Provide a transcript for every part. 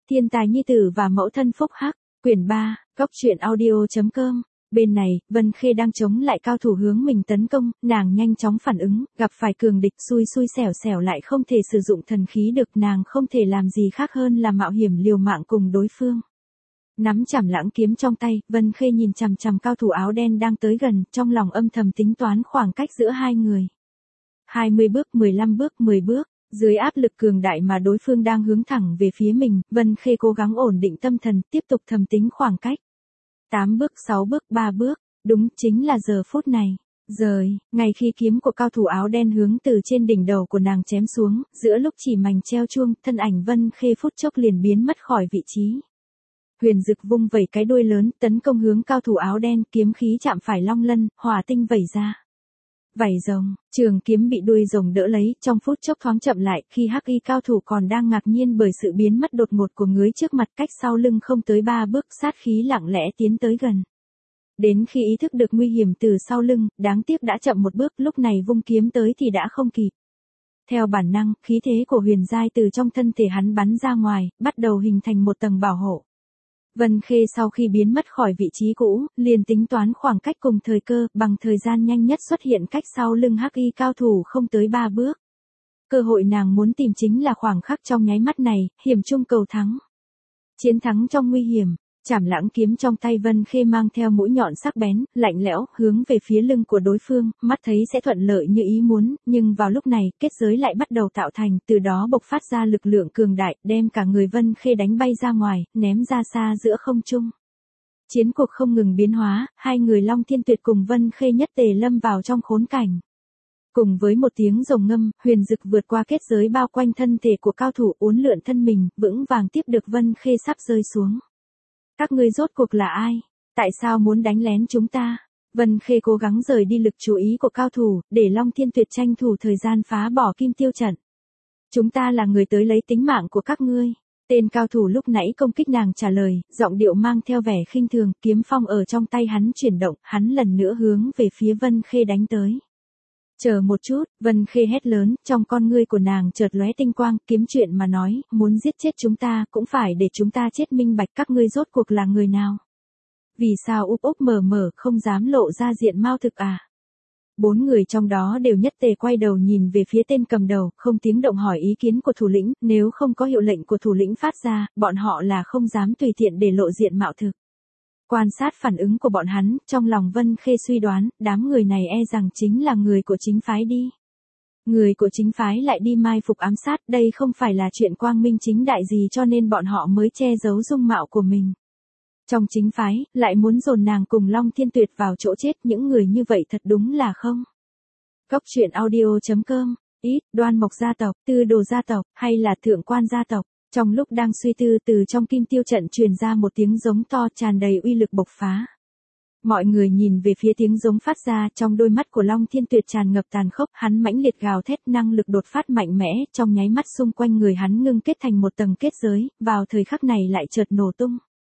Thiên tài nhi tử và mẫu thân phúc hắc, quyển 3, góc truyện audio.com. Bên này, Vân Khê đang chống lại cao thủ hướng mình tấn công, nàng nhanh chóng phản ứng, gặp phải cường địch xui xẻo xẻo lại không thể sử dụng thần khí được, nàng không thể làm gì khác hơn là mạo hiểm liều mạng cùng đối phương. Nắm chảm lãng kiếm trong tay, Vân Khê nhìn chằm chằm cao thủ áo đen đang tới gần, trong lòng âm thầm tính toán khoảng cách giữa hai người. 20 bước, 15 bước, 10 bước. Dưới áp lực cường đại mà đối phương đang hướng thẳng về phía mình, Vân Khê cố gắng ổn định tâm thần, tiếp tục thầm tính khoảng cách. 8 bước, 6 bước, 3 bước, đúng chính là giờ phút này. Rời, ngay khi kiếm của cao thủ áo đen hướng từ trên đỉnh đầu của nàng chém xuống, giữa lúc chỉ mảnh treo chuông, thân ảnh Vân Khê phút chốc liền biến mất khỏi vị trí. Huyền Dực vung vẩy cái đuôi lớn, tấn công hướng cao thủ áo đen, kiếm khí chạm phải long lân, hỏa tinh vẩy ra. Vảy rồng, trường kiếm bị đuôi rồng đỡ lấy, trong phút chốc thoáng chậm lại, khi hắc y cao thủ còn đang ngạc nhiên bởi sự biến mất đột ngột của người trước mặt, cách sau lưng không tới 3 bước, sát khí lặng lẽ tiến tới gần. Đến khi ý thức được nguy hiểm từ sau lưng, đáng tiếc đã chậm một bước, lúc này vung kiếm tới thì đã không kịp. Theo bản năng, khí thế của huyền giai từ trong thân thể hắn bắn ra ngoài, bắt đầu hình thành một tầng bảo hộ. Vân Khê sau khi biến mất khỏi vị trí cũ, liền tính toán khoảng cách cùng thời cơ, bằng thời gian nhanh nhất xuất hiện cách sau lưng hắc y cao thủ không tới 3 bước. Cơ hội nàng muốn tìm chính là khoảng khắc trong nháy mắt này, hiểm chung cầu thắng. Chiến thắng trong nguy hiểm. Chảm lãng kiếm trong tay Vân Khê mang theo mũi nhọn sắc bén, lạnh lẽo, hướng về phía lưng của đối phương, mắt thấy sẽ thuận lợi như ý muốn, nhưng vào lúc này, kết giới lại bắt đầu tạo thành, từ đó bộc phát ra lực lượng cường đại, đem cả người Vân Khê đánh bay ra ngoài, ném ra xa giữa không trung. Chiến cuộc không ngừng biến hóa, hai người Long Thiên Tuyệt cùng Vân Khê nhất tề lâm vào trong khốn cảnh. Cùng với một tiếng rồng ngâm, Huyền Dực vượt qua kết giới bao quanh thân thể của cao thủ, uốn lượn thân mình, vững vàng tiếp được Vân Khê sắp rơi xuống. Các ngươi rốt cuộc là ai? Tại sao muốn đánh lén chúng ta? Vân Khê cố gắng rời đi lực chú ý của cao thủ, để Long Thiên Tuyệt tranh thủ thời gian phá bỏ kim tiêu trận. Chúng ta là người tới lấy tính mạng của các ngươi. Tên cao thủ lúc nãy công kích nàng trả lời, giọng điệu mang theo vẻ khinh thường, kiếm phong ở trong tay hắn chuyển động, hắn lần nữa hướng về phía Vân Khê đánh tới. Chờ một chút, Vân Khê hét lớn, trong con ngươi của nàng chợt lóe tinh quang, kiếm chuyện mà nói, muốn giết chết chúng ta, cũng phải để chúng ta chết minh bạch, các ngươi rốt cuộc là người nào. Vì sao úp úp mở mở không dám lộ ra diện mao thực à? 4 người trong đó đều nhất tề quay đầu nhìn về phía tên cầm đầu, không tiếng động hỏi ý kiến của thủ lĩnh, nếu không có hiệu lệnh của thủ lĩnh phát ra, bọn họ là không dám tùy tiện để lộ diện mạo thực. Quan sát phản ứng của bọn hắn, trong lòng Vân Khê suy đoán, đám người này e rằng chính là người của chính phái đi. Người của chính phái lại đi mai phục ám sát, đây không phải là chuyện quang minh chính đại gì cho nên bọn họ mới che giấu dung mạo của mình. Trong chính phái, lại muốn dồn nàng cùng Long Thiên Tuyệt vào chỗ chết, những người như vậy thật đúng là không. Góc truyện audio.com, ít, Đoan Mộc gia tộc, Tư Đồ gia tộc, hay là Thượng Quan gia tộc. Trong lúc đang suy tư, từ trong kim tiêu trận truyền ra một tiếng giống to tràn đầy uy lực bộc phá. Mọi người nhìn về phía tiếng giống phát ra, trong đôi mắt của Long Thiên Tuyệt tràn ngập tàn khốc, hắn mãnh liệt gào thét, năng lực đột phát mạnh mẽ, trong nháy mắt xung quanh người hắn ngưng kết thành một tầng kết giới, vào thời khắc này lại chợt nổ tung.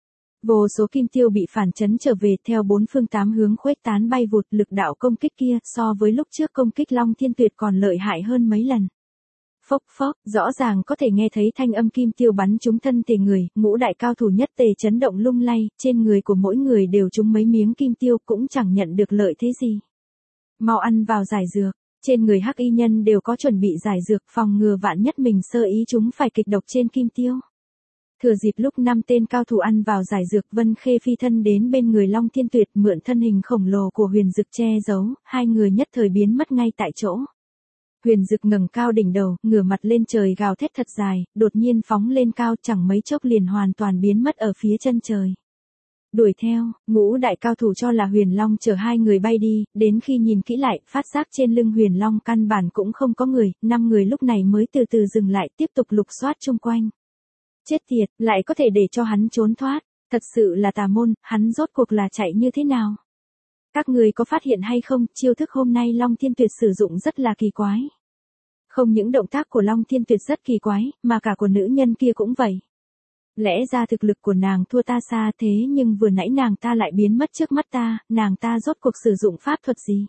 Vô số kim tiêu bị phản chấn trở về theo 4 phương 8 hướng khuếch tán bay vụt, lực đạo công kích kia so với lúc trước công kích Long Thiên Tuyệt còn lợi hại hơn mấy lần. Phốc phốc, rõ ràng có thể nghe thấy thanh âm kim tiêu bắn trúng thân thể người, ngũ đại cao thủ nhất tề chấn động lung lay, trên người của mỗi người đều trúng mấy miếng kim tiêu, cũng chẳng nhận được lợi thế gì. Mau ăn vào giải dược, trên người hắc y nhân đều có chuẩn bị giải dược, phòng ngừa vạn nhất mình sơ ý chúng phải kịch độc trên kim tiêu. Thừa dịp lúc 5 tên cao thủ ăn vào giải dược, Vân Khê phi thân đến bên người Long Thiên Tuyệt, mượn thân hình khổng lồ của Huyền Dực che giấu, hai người nhất thời biến mất ngay tại chỗ. Huyền Dực ngẩng cao đỉnh đầu, ngửa mặt lên trời gào thét thật dài, đột nhiên phóng lên cao, chẳng mấy chốc liền hoàn toàn biến mất ở phía chân trời. Đuổi theo, ngũ đại cao thủ cho là Huyền Long chở hai người bay đi, đến khi nhìn kỹ lại, phát giác trên lưng Huyền Long căn bản cũng không có người, 5 người lúc này mới từ từ dừng lại, tiếp tục lục soát chung quanh. Chết tiệt, lại có thể để cho hắn trốn thoát, thật sự là tà môn, hắn rốt cuộc là chạy như thế nào? Các người có phát hiện hay không, chiêu thức hôm nay Long Thiên Tuyệt sử dụng rất là kỳ quái. Không những động tác của Long Thiên Tuyệt rất kỳ quái, mà cả của nữ nhân kia cũng vậy. Lẽ ra thực lực của nàng thua ta xa, thế nhưng vừa nãy nàng ta lại biến mất trước mắt ta, nàng ta rốt cuộc sử dụng pháp thuật gì?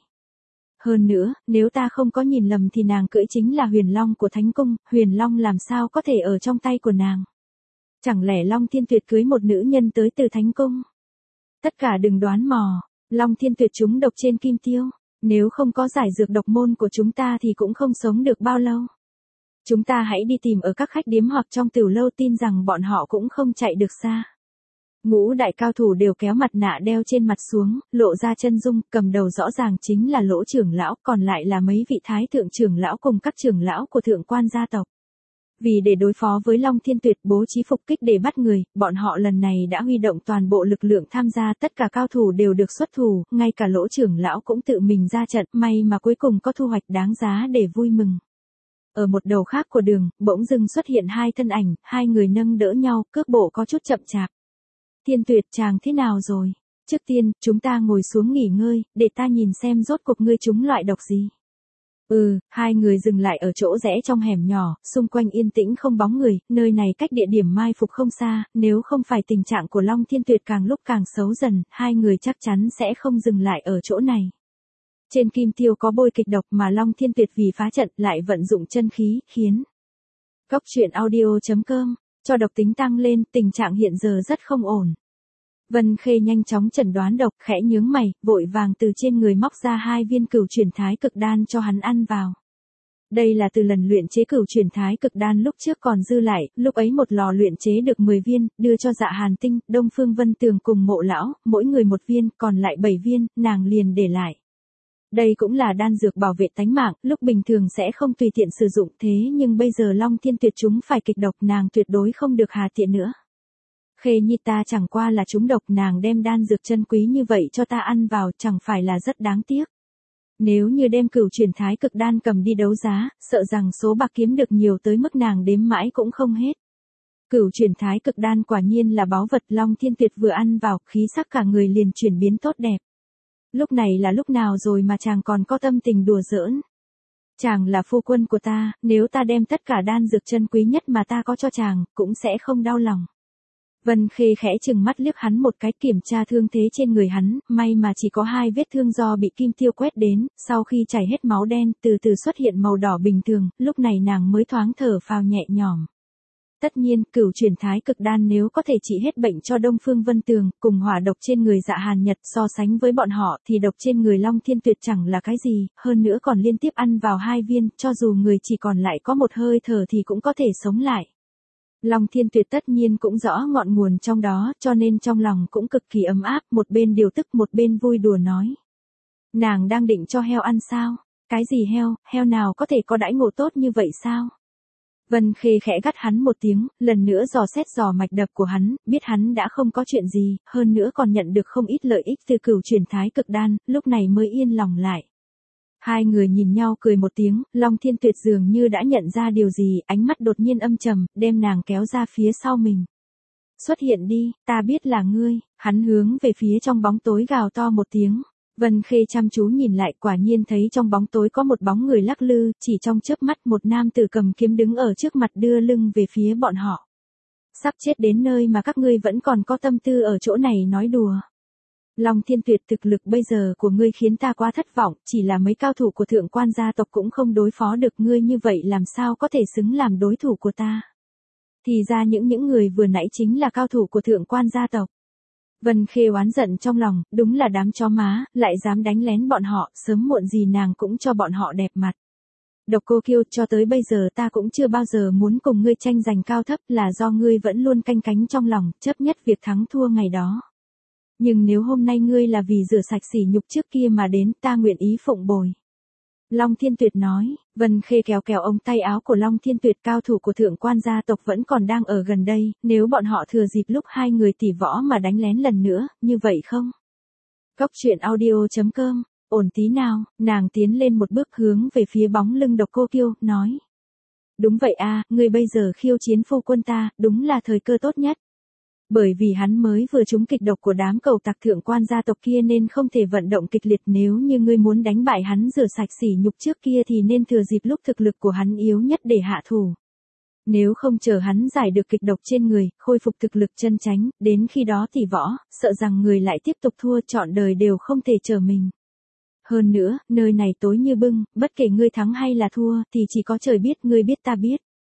Hơn nữa, nếu ta không có nhìn lầm thì nàng cưỡi chính là Huyền Long của Thánh Cung, Huyền Long làm sao có thể ở trong tay của nàng? Chẳng lẽ Long Thiên Tuyệt cưới một nữ nhân tới từ Thánh Cung? Tất cả đừng đoán mò, Long Thiên Tuyệt trúng độc trên kim tiêu, nếu không có giải dược độc môn của chúng ta thì cũng không sống được bao lâu. Chúng ta hãy đi tìm ở các khách điếm hoặc trong tiểu lâu, tin rằng bọn họ cũng không chạy được xa. Ngũ đại cao thủ đều kéo mặt nạ đeo trên mặt xuống, lộ ra chân dung, cầm đầu rõ ràng chính là Lỗ trưởng lão, còn lại là mấy vị thái thượng trưởng lão cùng các trưởng lão của thượng quan gia tộc. Vì để đối phó với Long Thiên Tuyệt bố trí phục kích để bắt người, bọn họ lần này đã huy động toàn bộ lực lượng tham gia, tất cả cao thủ đều được xuất thủ, ngay cả Lỗ trưởng lão cũng tự mình ra trận, may mà cuối cùng có thu hoạch đáng giá để vui mừng. Ở một đầu khác của đường, bỗng dưng xuất hiện hai thân ảnh, hai người nâng đỡ nhau, cước bộ có chút chậm chạp. Thiên Tuyệt, chàng thế nào rồi? Trước tiên, chúng ta ngồi xuống nghỉ ngơi, để ta nhìn xem rốt cuộc ngươi trúng loại độc gì. Hai người dừng lại ở chỗ rẽ trong hẻm nhỏ, xung quanh yên tĩnh không bóng người, nơi này cách địa điểm mai phục không xa, nếu không phải tình trạng của Long Thiên Tuyệt càng lúc càng xấu dần, hai người chắc chắn sẽ không dừng lại ở chỗ này. Trên kim tiêu có bôi kịch độc mà Long Thiên Tuyệt vì phá trận lại vận dụng chân khí, khiến Cốc truyện audio.com cho độc tính tăng lên, tình trạng hiện giờ rất không ổn. Vân Khê nhanh chóng chẩn đoán độc, khẽ nhướng mày, vội vàng từ trên người móc ra 2 viên cửu chuyển thái cực đan cho hắn ăn vào. Đây là từ lần luyện chế cửu chuyển thái cực đan lúc trước còn dư lại, lúc ấy một lò luyện chế được 10 viên, đưa cho Dạ Hàn Tinh, Đông Phương Vân Tường cùng Mộ lão, mỗi người 1 viên, còn lại 7 viên, nàng liền để lại. Đây cũng là đan dược bảo vệ tánh mạng, lúc bình thường sẽ không tùy tiện sử dụng, thế nhưng bây giờ Long Thiên Tuyệt chúng phải kịch độc, nàng tuyệt đối không được hà tiện nữa. Khê nhi, ta chẳng qua là trúng độc, nàng đem đan dược chân quý như vậy cho ta ăn vào, chẳng phải là rất đáng tiếc. Nếu như đem cửu chuyển thái cực đan cầm đi đấu giá, sợ rằng số bạc kiếm được nhiều tới mức nàng đếm mãi cũng không hết. Cửu chuyển thái cực đan quả nhiên là báu vật, Long Thiên Tuyệt vừa ăn vào, khí sắc cả người liền chuyển biến tốt đẹp. Lúc này là lúc nào rồi mà chàng còn có tâm tình đùa giỡn? Chàng là phu quân của ta, nếu ta đem tất cả đan dược chân quý nhất mà ta có cho chàng, cũng sẽ không đau lòng. Vân Khê khẽ chừng mắt liếc hắn một cái, kiểm tra thương thế trên người hắn, may mà chỉ có 2 vết thương do bị kim tiêu quét đến, sau khi chảy hết máu đen, từ từ xuất hiện màu đỏ bình thường, lúc này nàng mới thoáng thở phào nhẹ nhõm. Tất nhiên, cửu chuyển thái cực đan nếu có thể trị hết bệnh cho Đông Phương Vân Tường, cùng hỏa độc trên người Dạ Hàn Nhật, so sánh với bọn họ thì độc trên người Long Thiên Tuyệt chẳng là cái gì, hơn nữa còn liên tiếp ăn vào 2 viên, cho dù người chỉ còn lại có một hơi thở thì cũng có thể sống lại. Long Thiên Tuyệt tất nhiên cũng rõ ngọn nguồn trong đó, cho nên trong lòng cũng cực kỳ ấm áp, một bên điều tức một bên vui đùa nói. Nàng đang định cho heo ăn sao? Cái gì heo, heo nào có thể có đãi ngộ tốt như vậy sao? Vân Khê khẽ gắt hắn một tiếng, lần nữa dò xét dò mạch đập của hắn, biết hắn đã không có chuyện gì, hơn nữa còn nhận được không ít lợi ích từ cửu chuyển thái cực đan, lúc này mới yên lòng lại. Hai người nhìn nhau cười một tiếng, Long Thiên Tuyệt dường như đã nhận ra điều gì, ánh mắt đột nhiên âm trầm, đem nàng kéo ra phía sau mình. Xuất hiện đi, ta biết là ngươi, hắn hướng về phía trong bóng tối gào to một tiếng. Vân Khê chăm chú nhìn lại, quả nhiên thấy trong bóng tối có một bóng người lắc lư, chỉ trong chớp mắt một nam tử cầm kiếm đứng ở trước mặt đưa lưng về phía bọn họ. Sắp chết đến nơi mà các ngươi vẫn còn có tâm tư ở chỗ này nói đùa. Long Thiên Tuyệt, thực lực bây giờ của ngươi khiến ta quá thất vọng, chỉ là mấy cao thủ của thượng quan gia tộc cũng không đối phó được ngươi, như vậy làm sao có thể xứng làm đối thủ của ta. Thì ra những người vừa nãy chính là cao thủ của thượng quan gia tộc. Vân Khê oán giận trong lòng, đúng là đám chó má, lại dám đánh lén bọn họ, sớm muộn gì nàng cũng cho bọn họ đẹp mặt. Độc Cô Kiêu, cho tới bây giờ ta cũng chưa bao giờ muốn cùng ngươi tranh giành cao thấp, là do ngươi vẫn luôn canh cánh trong lòng, chấp nhất việc thắng thua ngày đó. Nhưng nếu hôm nay ngươi là vì rửa sạch sỉ nhục trước kia mà đến, ta nguyện ý phụng bồi. Long Thiên Tuyệt nói. Vân Khê kéo kéo ống tay áo của Long Thiên Tuyệt, cao thủ của thượng quan gia tộc vẫn còn đang ở gần đây, nếu bọn họ thừa dịp lúc hai người tỉ võ mà đánh lén lần nữa, như vậy không? Cốc truyện audio.com, ổn tí nào, nàng tiến lên một bước hướng về phía bóng lưng Độc Cô Kiêu, nói. Đúng vậy a, ngươi bây giờ khiêu chiến phu quân ta, đúng là thời cơ tốt nhất. Bởi vì hắn mới vừa trúng kịch độc của đám cầu tặc thượng quan gia tộc kia nên không thể vận động kịch liệt, nếu như ngươi muốn đánh bại hắn rửa sạch sỉ nhục trước kia thì nên thừa dịp lúc thực lực của hắn yếu nhất để hạ thủ. Nếu không chờ hắn giải được kịch độc trên người, khôi phục thực lực chân chánh, đến khi đó thì võ, sợ rằng người lại tiếp tục thua, trọn đời đều không thể chờ mình. Hơn nữa, nơi này tối như bưng, bất kể ngươi thắng hay là thua thì chỉ có trời biết, ngươi biết ta biết.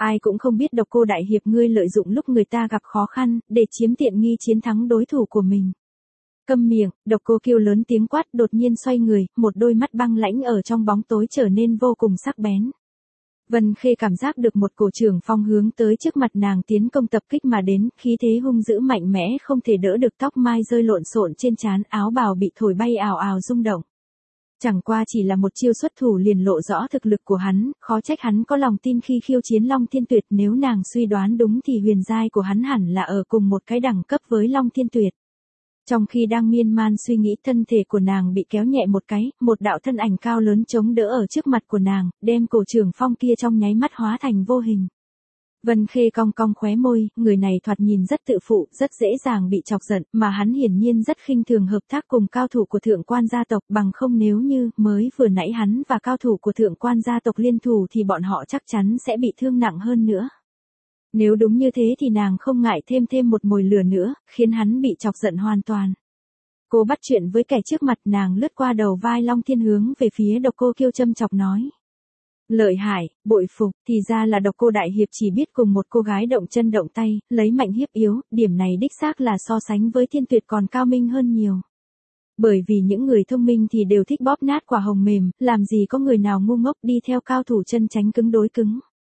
Ai cũng không biết độc cô đại hiệp ngươi lợi dụng lúc người ta gặp khó khăn, để chiếm tiện nghi chiến thắng đối thủ của mình. Câm miệng, độc cô kêu lớn tiếng quát, đột nhiên xoay người, một đôi mắt băng lãnh ở trong bóng tối trở nên vô cùng sắc bén. Vân Khê cảm giác được một cổ trường phong hướng tới trước mặt nàng tiến công tập kích mà đến, khí thế hung dữ mạnh mẽ không thể đỡ được, tóc mai rơi lộn xộn trên trán, áo bào bị thổi bay ào ào rung động. Chẳng qua chỉ là một chiêu xuất thủ liền lộ rõ thực lực của hắn, khó trách hắn có lòng tin khi khiêu chiến Long Thiên Tuyệt, nếu nàng suy đoán đúng thì huyền giai của hắn hẳn là ở cùng một cái đẳng cấp với Long Thiên Tuyệt. Trong khi đang miên man suy nghĩ, thân thể của nàng bị kéo nhẹ một cái, một đạo thân ảnh cao lớn chống đỡ ở trước mặt của nàng, đem cổ trường phong kia trong nháy mắt hóa thành vô hình. Vân Khê cong cong khóe môi, người này thoạt nhìn rất tự phụ, rất dễ dàng bị chọc giận, mà hắn hiển nhiên rất khinh thường hợp tác cùng cao thủ của thượng quan gia tộc, bằng không nếu như mới vừa nãy hắn và cao thủ của thượng quan gia tộc liên thủ thì bọn họ chắc chắn sẽ bị thương nặng hơn nữa. Nếu đúng như thế thì nàng không ngại thêm một mồi lửa nữa, khiến hắn bị chọc giận hoàn toàn. Cô bắt chuyện với kẻ trước mặt, nàng lướt qua đầu vai Long Thiên hướng về phía độc cô kiêu châm chọc nói. Lợi hại, bội phục, thì ra là độc cô đại hiệp chỉ biết cùng một cô gái động chân động tay, lấy mạnh hiếp yếu, điểm này đích xác là so sánh với Thiên Tuyệt còn cao minh hơn nhiều. Bởi vì những người thông minh thì đều thích bóp nát quả hồng mềm, làm gì có người nào ngu ngốc đi theo cao thủ chân tránh cứng đối cứng.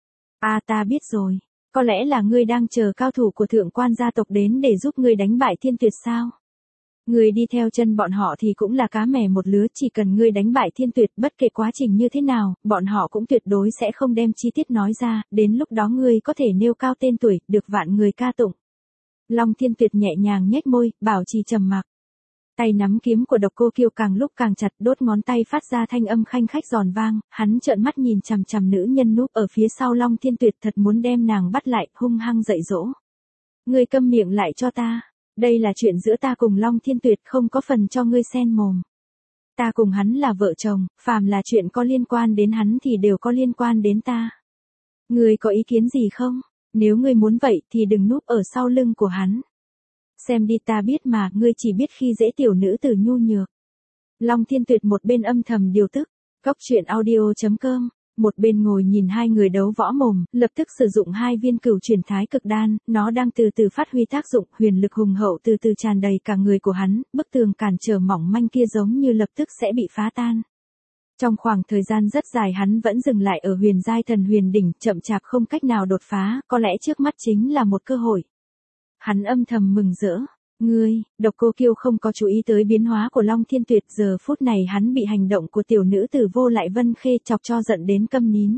Ta biết rồi. Có lẽ là ngươi đang chờ cao thủ của thượng quan gia tộc đến để giúp ngươi đánh bại Thiên Tuyệt sao? Ngươi đi theo chân bọn họ thì cũng là cá mè một lứa, chỉ cần ngươi đánh bại Thiên Tuyệt, bất kể quá trình như thế nào, bọn họ cũng tuyệt đối sẽ không đem chi tiết nói ra, đến lúc đó ngươi có thể nêu cao tên tuổi, được vạn người ca tụng. Long Thiên Tuyệt nhẹ nhàng nhếch môi, bảo trì trầm mặc. Tay nắm kiếm của độc cô kiêu càng lúc càng chặt, đốt ngón tay phát ra thanh âm khanh khách giòn vang, hắn trợn mắt nhìn chằm chằm nữ nhân núp ở phía sau Long Thiên Tuyệt, thật muốn đem nàng bắt lại, hung hăng dạy dỗ. Ngươi câm miệng lại cho ta, đây là chuyện giữa ta cùng Long Thiên Tuyệt, không có phần cho ngươi xen mồm. Ta cùng hắn là vợ chồng, phàm là chuyện có liên quan đến hắn thì đều có liên quan đến ta. Ngươi có ý kiến gì không? Nếu ngươi muốn vậy thì đừng núp ở sau lưng của hắn. Xem đi, ta biết mà, ngươi chỉ biết khi dễ tiểu nữ tử nhu nhược. Long Thiên Tuyệt một bên âm thầm điều tức, Cóc Truyện Audio.com, một bên ngồi nhìn hai người đấu võ mồm, lập tức sử dụng hai viên cửu chuyển thái cực đan, nó đang từ từ phát huy tác dụng, huyền lực hùng hậu từ từ tràn đầy cả người của hắn, bức tường cản trở mỏng manh kia giống như lập tức sẽ bị phá tan. Trong khoảng thời gian rất dài hắn vẫn dừng lại ở huyền giai thần huyền đỉnh, chậm chạp không cách nào đột phá, có lẽ trước mắt chính là một cơ hội. Hắn âm thầm mừng rỡ. Độc cô kiêu không có chú ý tới biến hóa của Long Thiên Tuyệt, giờ phút này hắn bị hành động của tiểu nữ tử vô lại Vân Khê chọc cho giận đến câm nín.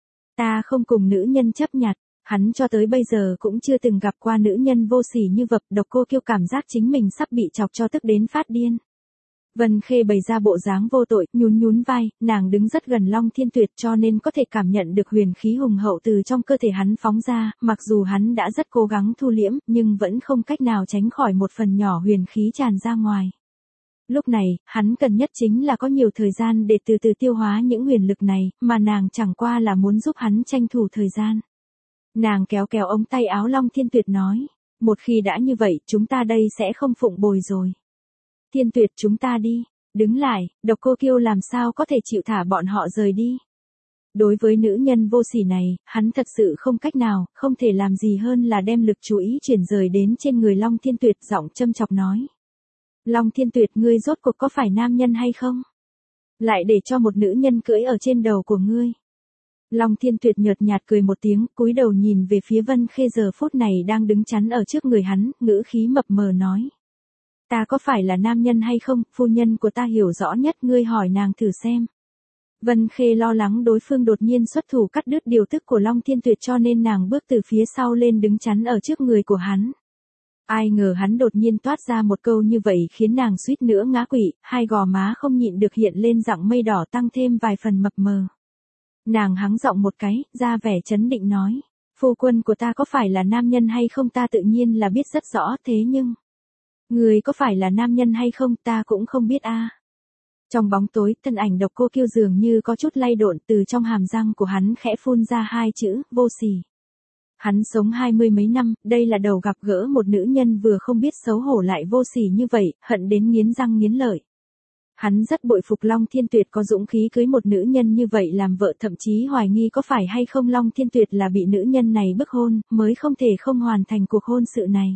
Ta không cùng nữ nhân chấp nhặt, hắn cho tới bây giờ cũng chưa từng gặp qua nữ nhân vô sỉ như vậy, độc cô kiêu cảm giác chính mình sắp bị chọc cho tức đến phát điên. Vân Khê bày ra bộ dáng vô tội, nhún vai, nàng đứng rất gần Long Thiên Tuyệt cho nên có thể cảm nhận được huyền khí hùng hậu từ trong cơ thể hắn phóng ra, mặc dù hắn đã rất cố gắng thu liễm, nhưng vẫn không cách nào tránh khỏi một phần nhỏ huyền khí tràn ra ngoài. Lúc này, hắn cần nhất chính là có nhiều thời gian để từ từ tiêu hóa những huyền lực này, mà nàng chẳng qua là muốn giúp hắn tranh thủ thời gian. Nàng kéo kéo ống tay áo Long Thiên Tuyệt nói, một khi đã như vậy, chúng ta đây sẽ không phụng bồi rồi. Thiên Tuyệt, chúng ta đi. Đứng lại, độc cô kiêu làm sao có thể chịu thả bọn họ rời đi. Đối với nữ nhân vô sỉ này, hắn thật sự không cách nào, không thể làm gì hơn là đem lực chú ý chuyển rời đến trên người Long Thiên Tuyệt, giọng châm chọc nói. Long Thiên Tuyệt, ngươi rốt cuộc có phải nam nhân hay không? Lại để cho một nữ nhân cưỡi ở trên đầu của ngươi. Long Thiên Tuyệt nhợt nhạt cười một tiếng, cúi đầu nhìn về phía Vân Khê giờ phút này đang đứng chắn ở trước người hắn, ngữ khí mập mờ nói. Ta có phải là nam nhân hay không, phu nhân của ta hiểu rõ nhất, ngươi hỏi nàng thử xem. Vân Khê lo lắng đối phương đột nhiên xuất thủ cắt đứt điều tức của Long Thiên Tuyệt cho nên nàng bước từ phía sau lên đứng chắn ở trước người của hắn. Ai ngờ hắn đột nhiên toát ra một câu như vậy khiến nàng suýt nữa ngã quỵ, hai gò má không nhịn được hiện lên dạng mây đỏ tăng thêm vài phần mập mờ. Nàng hắng giọng một cái, ra vẻ trấn định nói, phu quân của ta có phải là nam nhân hay không ta tự nhiên là biết rất rõ, thế nhưng... Người có phải là nam nhân hay không ta cũng không biết a. Trong bóng tối, thân ảnh độc cô kiêu dường như có chút lay độn, từ trong hàm răng của hắn khẽ phun ra hai chữ, vô sỉ. Hắn sống 20 mấy năm, đây là đầu gặp gỡ một nữ nhân vừa không biết xấu hổ lại vô sỉ như vậy, hận đến nghiến răng nghiến lợi. Hắn rất bội phục Long Thiên Tuyệt có dũng khí cưới một nữ nhân như vậy làm vợ, thậm chí hoài nghi có phải hay không Long Thiên Tuyệt là bị nữ nhân này bức hôn, mới không thể không hoàn thành cuộc hôn sự này.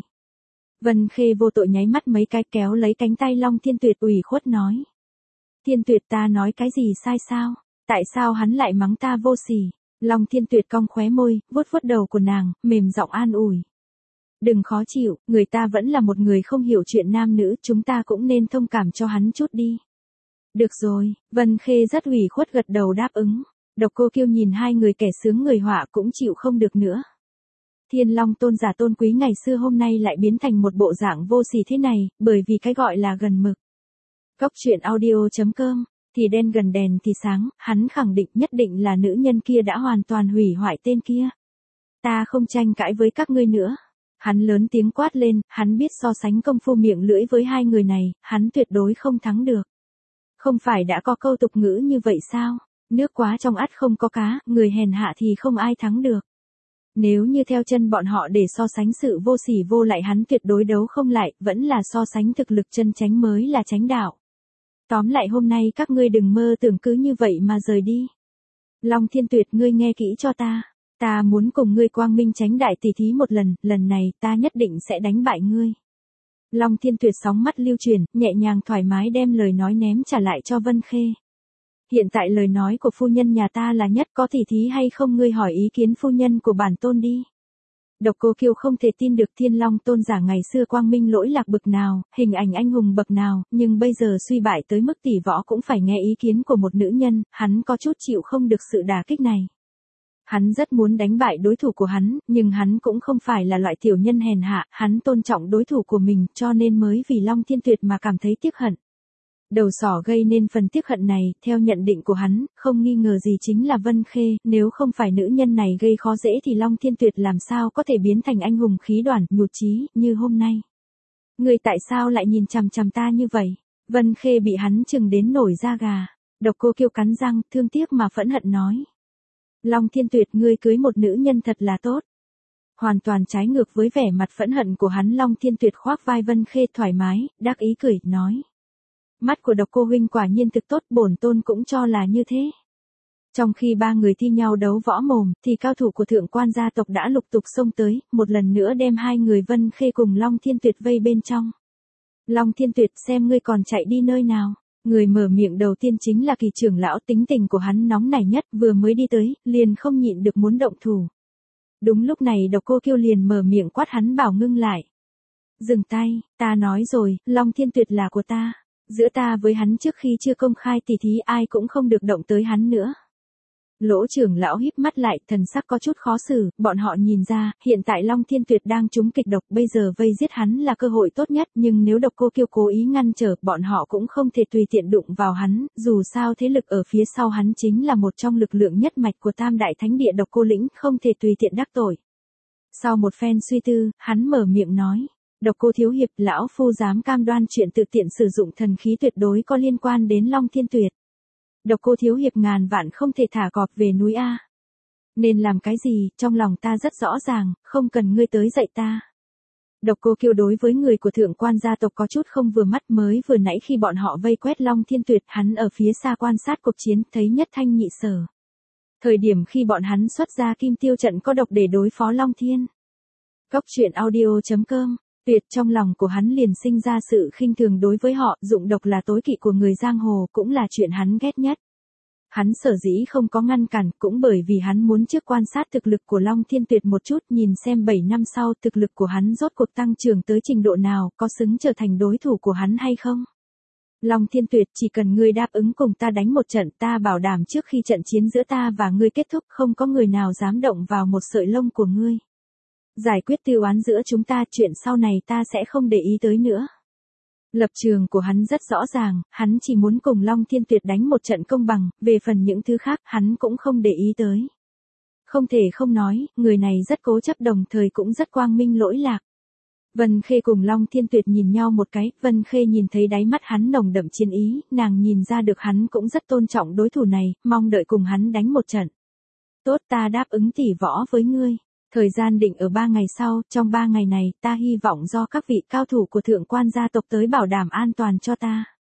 Vân Khê vô tội nháy mắt mấy cái, kéo lấy cánh tay Long Thiên Tuyệt ủy khuất nói. Thiên Tuyệt, ta nói cái gì sai sao? Tại sao hắn lại mắng ta vô sỉ? Long Thiên Tuyệt cong khóe môi, vuốt vuốt đầu của nàng, mềm giọng an ủi. Đừng khó chịu, người ta vẫn là một người không hiểu chuyện nam nữ, chúng ta cũng nên thông cảm cho hắn chút đi. Được rồi, Vân Khê rất ủy khuất gật đầu đáp ứng. Độc Cô Kiêu nhìn hai người kẻ sướng người họa cũng chịu không được nữa. Thiên Long tôn giả tôn quý ngày xưa hôm nay lại biến thành một bộ dạng vô sỉ thế này, bởi vì cái gọi là gần mực. Cốc truyện audio.com, thì đen gần đèn thì sáng, hắn khẳng định nhất định là nữ nhân kia đã hoàn toàn hủy hoại tên kia. Ta không tranh cãi với các ngươi nữa. Hắn lớn tiếng quát lên, hắn biết so sánh công phu miệng lưỡi với hai người này, hắn tuyệt đối không thắng được. Không phải đã có câu tục ngữ như vậy sao? Nước quá trong ắt không có cá, người hèn hạ thì không ai thắng được. Nếu như theo chân bọn họ để so sánh sự vô sỉ vô lại, hắn tuyệt đối đấu không lại, vẫn là so sánh thực lực chân chánh mới là chánh đạo. Tóm lại hôm nay các ngươi đừng mơ tưởng cứ như vậy mà rời đi. Long Thiên Tuyệt, ngươi nghe kỹ cho ta. Ta muốn cùng ngươi quang minh chánh đại tỉ thí một lần, lần này ta nhất định sẽ đánh bại ngươi. Long Thiên Tuyệt sóng mắt lưu chuyển, nhẹ nhàng thoải mái đem lời nói ném trả lại cho Vân Khê. Hiện tại lời nói của phu nhân nhà ta là nhất, có tỉ thí hay không ngươi hỏi ý kiến phu nhân của bản tôn đi. Độc Cô Kiêu không thể tin được Thiên Long tôn giả ngày xưa quang minh lỗi lạc bực nào, hình ảnh anh hùng bậc nào, nhưng bây giờ suy bại tới mức tỷ võ cũng phải nghe ý kiến của một nữ nhân, hắn có chút chịu không được sự đả kích này. Hắn rất muốn đánh bại đối thủ của hắn, nhưng hắn cũng không phải là loại tiểu nhân hèn hạ, hắn tôn trọng đối thủ của mình, cho nên mới vì Long Thiên Tuyệt mà cảm thấy tiếc hận. Đầu sỏ gây nên phần tiếc hận này, theo nhận định của hắn, không nghi ngờ gì chính là Vân Khê, nếu không phải nữ nhân này gây khó dễ thì Long Thiên Tuyệt làm sao có thể biến thành anh hùng khí đoàn, nhụt chí, như hôm nay. Người tại sao lại nhìn chằm chằm ta như vậy? Vân Khê bị hắn chừng đến nổi da gà. Độc Cô Kiêu cắn răng, thương tiếc mà phẫn hận nói. Long Thiên Tuyệt, ngươi cưới một nữ nhân thật là tốt. Hoàn toàn trái ngược với vẻ mặt phẫn hận của hắn, Long Thiên Tuyệt khoác vai Vân Khê thoải mái, đắc ý cười, nói. Mắt của Độc Cô huynh quả nhiên thực tốt, bổn tôn cũng cho là như thế. Trong khi ba người thi nhau đấu võ mồm, thì cao thủ của thượng quan gia tộc đã lục tục xông tới, một lần nữa đem hai người Vân Khê cùng Long Thiên Tuyệt vây bên trong. Long Thiên Tuyệt, xem ngươi còn chạy đi nơi nào. Người mở miệng đầu tiên chính là Kỳ trưởng lão, tính tình của hắn nóng nảy nhất, vừa mới đi tới, liền không nhịn được muốn động thủ. Đúng lúc này Độc Cô Kiêu liền mở miệng quát hắn, bảo ngưng lại. Dừng tay, ta nói rồi, Long Thiên Tuyệt là của ta. Giữa ta với hắn trước khi chưa công khai tỉ thí ai cũng không được động tới hắn nữa. Lỗ trưởng lão híp mắt lại, thần sắc có chút khó xử, bọn họ nhìn ra, hiện tại Long Thiên Tuyệt đang trúng kịch độc, bây giờ vây giết hắn là cơ hội tốt nhất, nhưng nếu Độc Cô Kiêu cố ý ngăn trở, bọn họ cũng không thể tùy tiện đụng vào hắn, dù sao thế lực ở phía sau hắn chính là một trong lực lượng nhất mạch của Tam Đại Thánh Địa Độc Cô Lĩnh, không thể tùy tiện đắc tội. Sau một phen suy tư, hắn mở miệng nói. Độc Cô thiếu hiệp, lão phu dám cam đoan chuyện tự tiện sử dụng thần khí tuyệt đối có liên quan đến Long Thiên Tuyệt. Độc Cô thiếu hiệp, ngàn vạn không thể thả cọp về núi a. Nên làm cái gì, trong lòng ta rất rõ ràng, không cần ngươi tới dạy ta. Độc Cô Kiêu đối với người của thượng quan gia tộc có chút không vừa mắt, mới vừa nãy khi bọn họ vây quét Long Thiên Tuyệt, hắn ở phía xa quan sát cuộc chiến, thấy nhất thanh nhị sở. Thời điểm khi bọn hắn xuất ra Kim Tiêu trận có độc để đối phó Long Thiên. Cốc truyện audio.com, Tuyệt trong lòng của hắn liền sinh ra sự khinh thường đối với họ, dụng độc là tối kỵ của người giang hồ, cũng là chuyện hắn ghét nhất. Hắn sở dĩ không có ngăn cản, cũng bởi vì hắn muốn trước quan sát thực lực của Long Thiên Tuyệt một chút, nhìn xem 7 năm sau thực lực của hắn rốt cuộc tăng trưởng tới trình độ nào, có xứng trở thành đối thủ của hắn hay không. Long Thiên Tuyệt, chỉ cần ngươi đáp ứng cùng ta đánh một trận, ta bảo đảm trước khi trận chiến giữa ta và ngươi kết thúc, không có người nào dám động vào một sợi lông của ngươi. Giải quyết tư oán giữa chúng ta, chuyện sau này ta sẽ không để ý tới nữa. Lập trường của hắn rất rõ ràng, hắn chỉ muốn cùng Long Thiên Tuyệt đánh một trận công bằng, về phần những thứ khác, hắn cũng không để ý tới. Không thể không nói, người này rất cố chấp, đồng thời cũng rất quang minh lỗi lạc. Vân Khê cùng Long Thiên Tuyệt nhìn nhau một cái, Vân Khê nhìn thấy đáy mắt hắn nồng đậm chiến ý, nàng nhìn ra được hắn cũng rất tôn trọng đối thủ này, mong đợi cùng hắn đánh một trận. Tốt, ta đáp ứng tỉ võ với ngươi. Thời gian định ở 3 ngày sau, trong 3 ngày này, ta hy vọng do các vị cao thủ của thượng quan gia tộc tới bảo đảm an toàn cho ta.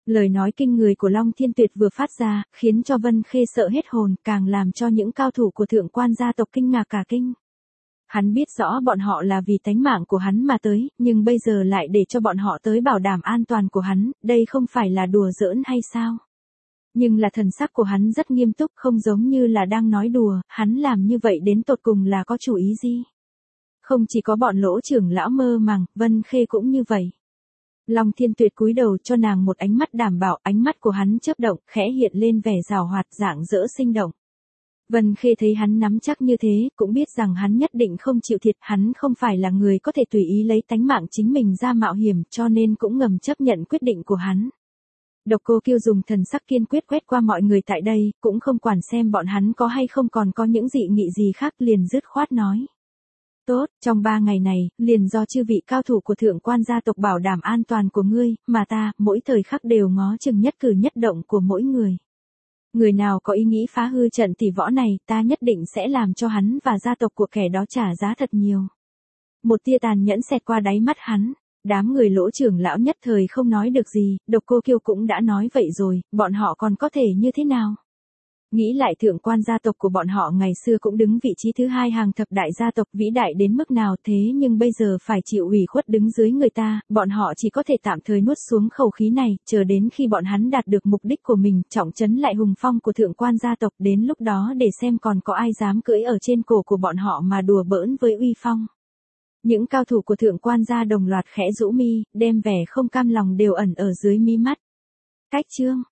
Lời nói kinh người của Long Thiên Tuyệt vừa phát ra, khiến cho Vân Khê sợ hết hồn, càng làm cho những cao thủ của thượng quan gia tộc kinh ngạc cả kinh. Hắn biết rõ bọn họ là vì tánh mạng của hắn mà tới, nhưng bây giờ lại để cho bọn họ tới bảo đảm an toàn của hắn, đây không phải là đùa giỡn hay sao? Nhưng là thần sắc của hắn rất nghiêm túc, không giống như là đang nói đùa, hắn làm như vậy đến tột cùng là có chủ ý gì? Không chỉ có bọn Lỗ trưởng lão mơ màng, Vân Khê cũng như vậy. Long Thiên Tuyệt cúi đầu cho nàng một ánh mắt đảm bảo, ánh mắt của hắn chớp động, khẽ hiện lên vẻ giảo hoạt dạng dỡ sinh động. Vân Khê thấy hắn nắm chắc như thế, cũng biết rằng hắn nhất định không chịu thiệt, hắn không phải là người có thể tùy ý lấy tánh mạng chính mình ra mạo hiểm, cho nên cũng ngầm chấp nhận quyết định của hắn. Độc Cô Kiêu dùng thần sắc kiên quyết quét qua mọi người tại đây, cũng không quản xem bọn hắn có hay không còn có những dị nghị gì khác, liền dứt khoát nói. Tốt, trong 3 ngày này, liền do chư vị cao thủ của thượng quan gia tộc bảo đảm an toàn của ngươi, mà ta, mỗi thời khắc đều ngó chừng nhất cử nhất động của mỗi người. Người nào có ý nghĩ phá hư trận tỷ võ này, ta nhất định sẽ làm cho hắn và gia tộc của kẻ đó trả giá thật nhiều. Một tia tàn nhẫn xẹt qua đáy mắt hắn. Đám người Lỗ trưởng lão nhất thời không nói được gì, Độc Cô Kiêu cũng đã nói vậy rồi, bọn họ còn có thể như thế nào? Nghĩ lại thượng quan gia tộc của bọn họ ngày xưa cũng đứng vị trí thứ 2 hàng thập đại gia tộc vĩ đại đến mức nào thế, nhưng bây giờ phải chịu ủy khuất đứng dưới người ta, bọn họ chỉ có thể tạm thời nuốt xuống khẩu khí này, chờ đến khi bọn hắn đạt được mục đích của mình, trọng trấn lại hùng phong của thượng quan gia tộc, đến lúc đó để xem còn có ai dám cưỡi ở trên cổ của bọn họ mà đùa bỡn với uy phong. Những cao thủ của thượng quan gia đồng loạt khẽ rũ mi, đem vẻ không cam lòng đều ẩn ở dưới mí mắt. Cách chương